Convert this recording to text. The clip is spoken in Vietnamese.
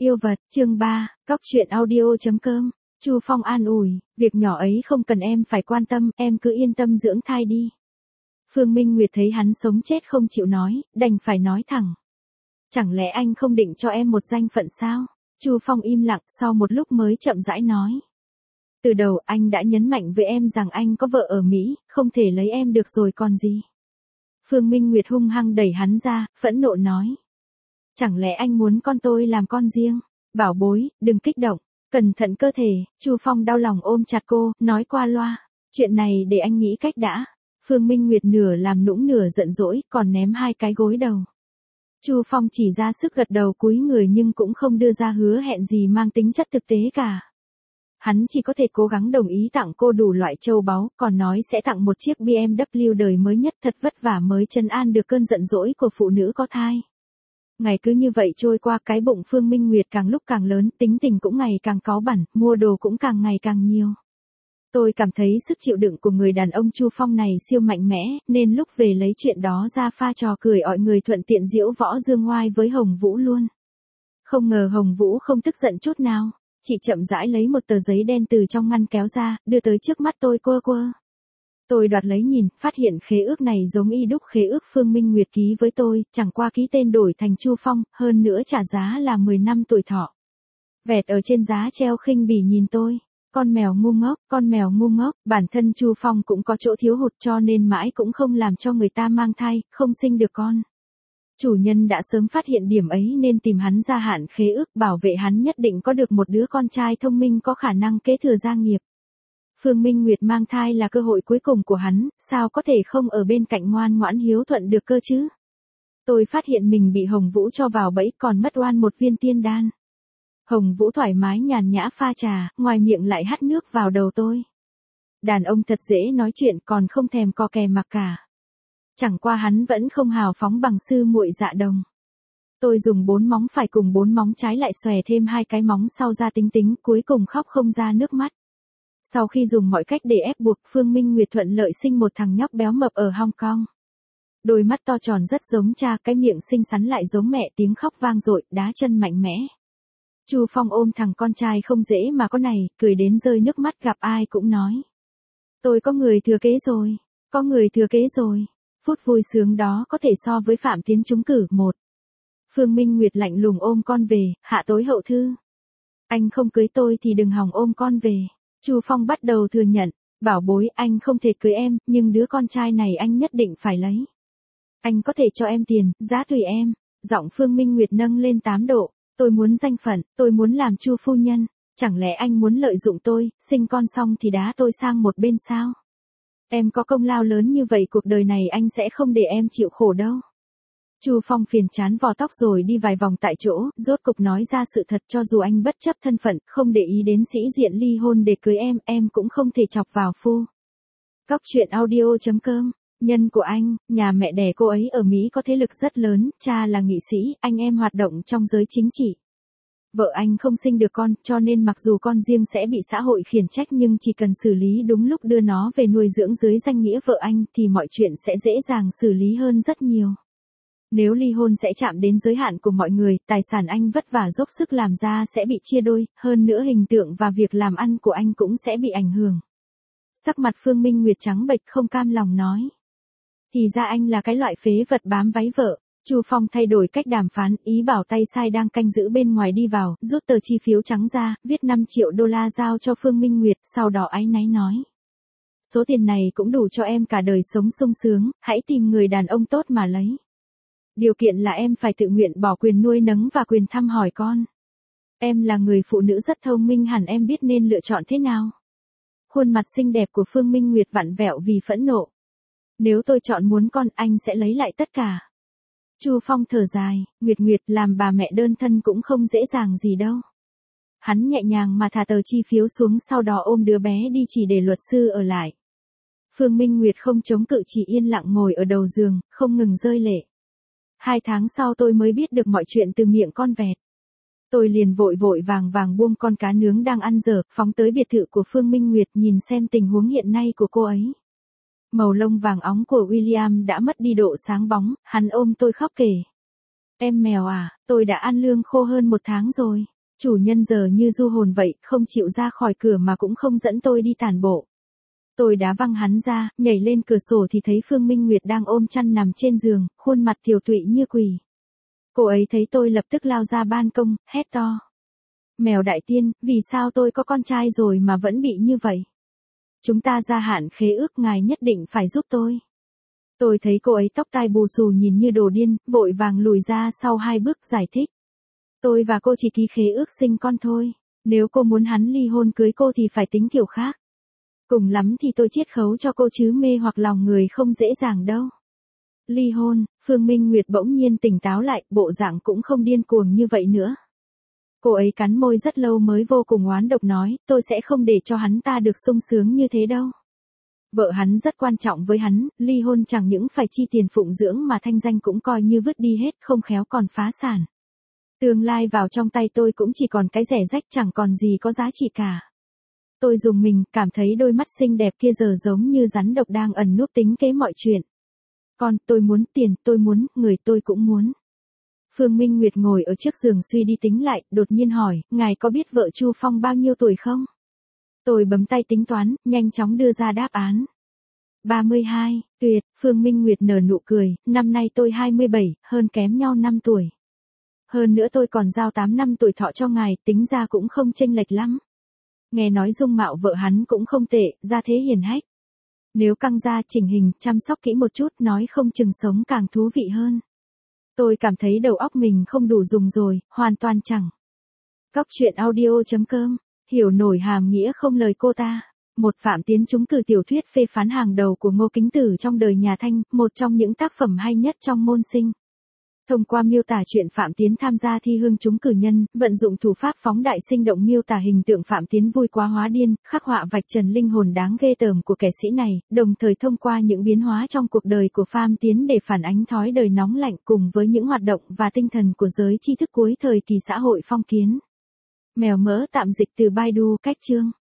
Yêu vật, chương 3, Cóc truyện audio.com. Chu Phong an ủi, việc nhỏ ấy không cần em phải quan tâm, em cứ yên tâm dưỡng thai đi. Phương Minh Nguyệt thấy hắn sống chết không chịu nói, đành phải nói thẳng. Chẳng lẽ anh không định cho em một danh phận sao? Chu Phong im lặng, sau một lúc mới chậm rãi nói. Từ đầu anh đã nhấn mạnh với em rằng anh có vợ ở Mỹ, không thể lấy em được rồi còn gì. Phương Minh Nguyệt hung hăng đẩy hắn ra, phẫn nộ nói. Chẳng lẽ anh muốn con tôi làm con riêng? Bảo bối, đừng kích động, cẩn thận cơ thể. Chu Phong đau lòng ôm chặt cô, nói qua loa. Chuyện này để anh nghĩ cách đã. Phương Minh Nguyệt nửa làm nũng nửa giận dỗi, còn ném hai cái gối đầu. Chu Phong chỉ ra sức gật đầu cúi người nhưng cũng không đưa ra hứa hẹn gì mang tính chất thực tế cả. Hắn chỉ có thể cố gắng đồng ý tặng cô đủ loại châu báu, còn nói sẽ tặng một chiếc BMW đời mới nhất thật vất vả mới trấn an được cơn giận dỗi của phụ nữ có thai. Ngày cứ như vậy trôi qua, cái bụng Phương Minh Nguyệt càng lúc càng lớn, tính tình cũng ngày càng cáu bẳn, mua đồ cũng càng ngày càng nhiều. Tôi cảm thấy sức chịu đựng của người đàn ông Chu Phong này siêu mạnh mẽ, nên lúc về lấy chuyện đó ra pha trò cười ọi người thuận tiện diễu võ dương ngoai với Hồng Vũ luôn. Không ngờ Hồng Vũ không tức giận chút nào, chị chậm rãi lấy một tờ giấy đen từ trong ngăn kéo ra, đưa tới trước mắt tôi quơ quơ. Tôi đoạt lấy nhìn, phát hiện khế ước này giống y đúc khế ước Phương Minh Nguyệt ký với tôi, chẳng qua ký tên đổi thành Chu Phong, hơn nữa trả giá là 10 năm tuổi thọ. Vẹt ở trên giá treo khinh bỉ nhìn tôi. Con mèo ngu ngốc, con mèo ngu ngốc, bản thân Chu Phong cũng có chỗ thiếu hụt cho nên mãi cũng không làm cho người ta mang thai, không sinh được con. Chủ nhân đã sớm phát hiện điểm ấy nên tìm hắn gia hạn khế ước bảo vệ hắn nhất định có được một đứa con trai thông minh có khả năng kế thừa gia nghiệp. Phương Minh Nguyệt mang thai là cơ hội cuối cùng của hắn, sao có thể không ở bên cạnh ngoan ngoãn hiếu thuận được cơ chứ? Tôi phát hiện mình bị Hồng Vũ cho vào bẫy còn mất oan một viên tiên đan. Hồng Vũ thoải mái nhàn nhã pha trà, ngoài miệng lại hắt nước vào đầu tôi. Đàn ông thật dễ nói chuyện còn không thèm co kè mặc cả. Chẳng qua hắn vẫn không hào phóng bằng sư muội Dạ Đồng. Tôi dùng 4 móng phải cùng 4 móng trái lại xòe thêm 2 cái móng sau ra tính tính, cuối cùng khóc không ra nước mắt. Sau khi dùng mọi cách để ép buộc, Phương Minh Nguyệt thuận lợi sinh một thằng nhóc béo mập ở Hong Kong. Đôi mắt to tròn rất giống cha, cái miệng xinh xắn lại giống mẹ, tiếng khóc vang dội, đá chân mạnh mẽ. Chu Phong ôm thằng con trai không dễ mà có này, cười đến rơi nước mắt, gặp ai cũng nói. Tôi có người thừa kế rồi, có người thừa kế rồi. Phút vui sướng đó có thể so với Phạm Tiến trúng cử 1. Phương Minh Nguyệt lạnh lùng ôm con về, hạ tối hậu thư. Anh không cưới tôi thì đừng hòng ôm con về. Chu Phong bắt đầu thừa nhận, bảo bối anh không thể cưới em, nhưng đứa con trai này anh nhất định phải lấy. Anh có thể cho em tiền, giá tùy em. Giọng Phương Minh Nguyệt nâng lên 8 độ. Tôi muốn danh phận, tôi muốn làm Chu phu nhân, chẳng lẽ anh muốn lợi dụng tôi, sinh con xong thì đá tôi sang một bên sao? Em có công lao lớn như vậy cuộc đời này anh sẽ không để em chịu khổ đâu. Chu Phong phiền chán vò tóc rồi đi vài vòng tại chỗ, rốt cục nói ra sự thật, cho dù anh bất chấp thân phận, không để ý đến sĩ diện ly hôn để cưới em cũng không thể chọc vào phu. Cóc truyện audio.com. Nhân của anh, nhà mẹ đẻ cô ấy ở Mỹ có thế lực rất lớn, cha là nghị sĩ, anh em hoạt động trong giới chính trị. Vợ anh không sinh được con, cho nên mặc dù con riêng sẽ bị xã hội khiển trách nhưng chỉ cần xử lý đúng lúc đưa nó về nuôi dưỡng dưới danh nghĩa vợ anh thì mọi chuyện sẽ dễ dàng xử lý hơn rất nhiều. Nếu ly hôn sẽ chạm đến giới hạn của mọi người, tài sản anh vất vả dốc sức làm ra sẽ bị chia đôi, hơn nữa hình tượng và việc làm ăn của anh cũng sẽ bị ảnh hưởng. Sắc mặt Phương Minh Nguyệt trắng bệch không cam lòng nói. Thì ra anh là cái loại phế vật bám váy vợ. Chu Phong thay đổi cách đàm phán, ý bảo tay sai đang canh giữ bên ngoài đi vào, rút tờ chi phiếu trắng ra, viết 5 triệu đô la giao cho Phương Minh Nguyệt, sau đó áy náy nói. Số tiền này cũng đủ cho em cả đời sống sung sướng, hãy tìm người đàn ông tốt mà lấy. Điều kiện là em phải tự nguyện bỏ quyền nuôi nấng và quyền thăm hỏi con. Em là người phụ nữ rất thông minh, hẳn em biết nên lựa chọn thế nào. Khuôn mặt xinh đẹp của Phương Minh Nguyệt vặn vẹo vì phẫn nộ. Nếu tôi chọn muốn con, anh sẽ lấy lại tất cả. Chu Phong thở dài, Nguyệt làm bà mẹ đơn thân cũng không dễ dàng gì đâu. Hắn nhẹ nhàng mà thả tờ chi phiếu xuống, sau đó ôm đứa bé đi chỉ để luật sư ở lại. Phương Minh Nguyệt không chống cự, chỉ yên lặng ngồi ở đầu giường, không ngừng rơi lệ. 2 tháng sau tôi mới biết được mọi chuyện từ miệng con vẹt. Tôi liền vội vàng buông con cá nướng đang ăn dở, phóng tới biệt thự của Phương Minh Nguyệt nhìn xem tình huống hiện nay của cô ấy. Màu lông vàng óng của William đã mất đi độ sáng bóng, hắn ôm tôi khóc kể. Em mèo à, tôi đã ăn lương khô hơn 1 tháng rồi. Chủ nhân giờ như du hồn vậy, không chịu ra khỏi cửa mà cũng không dẫn tôi đi tản bộ. Tôi đá văng hắn ra, nhảy lên cửa sổ thì thấy Phương Minh Nguyệt đang ôm chăn nằm trên giường, khuôn mặt tiều tụy như quỷ. Cô ấy thấy tôi lập tức lao ra ban công, hét to. Mèo đại tiên, vì sao tôi có con trai rồi mà vẫn bị như vậy? Chúng ta gia hạn khế ước, ngài nhất định phải giúp tôi. Tôi thấy cô ấy tóc tai bù xù nhìn như đồ điên, vội vàng lùi ra sau 2 bước giải thích. Tôi và cô chỉ ký khế ước sinh con thôi. Nếu cô muốn hắn ly hôn cưới cô thì phải tính kiểu khác. Cùng lắm thì tôi chiết khấu cho cô chứ mê hoặc lòng người không dễ dàng đâu. Ly hôn, Phương Minh Nguyệt bỗng nhiên tỉnh táo lại, bộ dạng cũng không điên cuồng như vậy nữa. Cô ấy cắn môi rất lâu mới vô cùng oán độc nói, tôi sẽ không để cho hắn ta được sung sướng như thế đâu. Vợ hắn rất quan trọng với hắn, ly hôn chẳng những phải chi tiền phụng dưỡng mà thanh danh cũng coi như vứt đi hết, không khéo còn phá sản. Tương lai vào trong tay tôi cũng chỉ còn cái rẻ rách, chẳng còn gì có giá trị cả. Tôi dùng mình, cảm thấy đôi mắt xinh đẹp kia giờ giống như rắn độc đang ẩn núp tính kế mọi chuyện. Tôi muốn tiền, tôi muốn, người tôi cũng muốn. Phương Minh Nguyệt ngồi ở trước giường suy đi tính lại, đột nhiên hỏi, ngài có biết vợ Chu Phong bao nhiêu tuổi không? Tôi bấm tay tính toán, nhanh chóng đưa ra đáp án. 32, tuyệt, Phương Minh Nguyệt nở nụ cười, năm nay tôi 27, hơn kém nhau 5 tuổi. Hơn nữa tôi còn giao 8 năm tuổi thọ cho ngài, tính ra cũng không chênh lệch lắm. Nghe nói dung mạo vợ hắn cũng không tệ, gia thế hiền hách. Nếu căng da chỉnh hình, chăm sóc kỹ một chút, nói không chừng sống càng thú vị hơn. Tôi cảm thấy đầu óc mình không đủ dùng rồi, hoàn toàn chẳng. Cóc.audio.com, hiểu nổi hàm nghĩa không lời cô ta. Một Phạm Tiến trúng cử tiểu thuyết phê phán hàng đầu của Ngô Kính Tử trong đời nhà Thanh, một trong những tác phẩm hay nhất trong môn sinh. Thông qua miêu tả chuyện Phạm Tiến tham gia thi hương trúng cử nhân, vận dụng thủ pháp phóng đại sinh động miêu tả hình tượng Phạm Tiến vui quá hóa điên, khắc họa vạch trần linh hồn đáng ghê tởm của kẻ sĩ này, đồng thời thông qua những biến hóa trong cuộc đời của Phạm Tiến để phản ánh thói đời nóng lạnh cùng với những hoạt động và tinh thần của giới tri thức cuối thời kỳ xã hội phong kiến. Mèo mỡ tạm dịch từ Baidu, cách chương.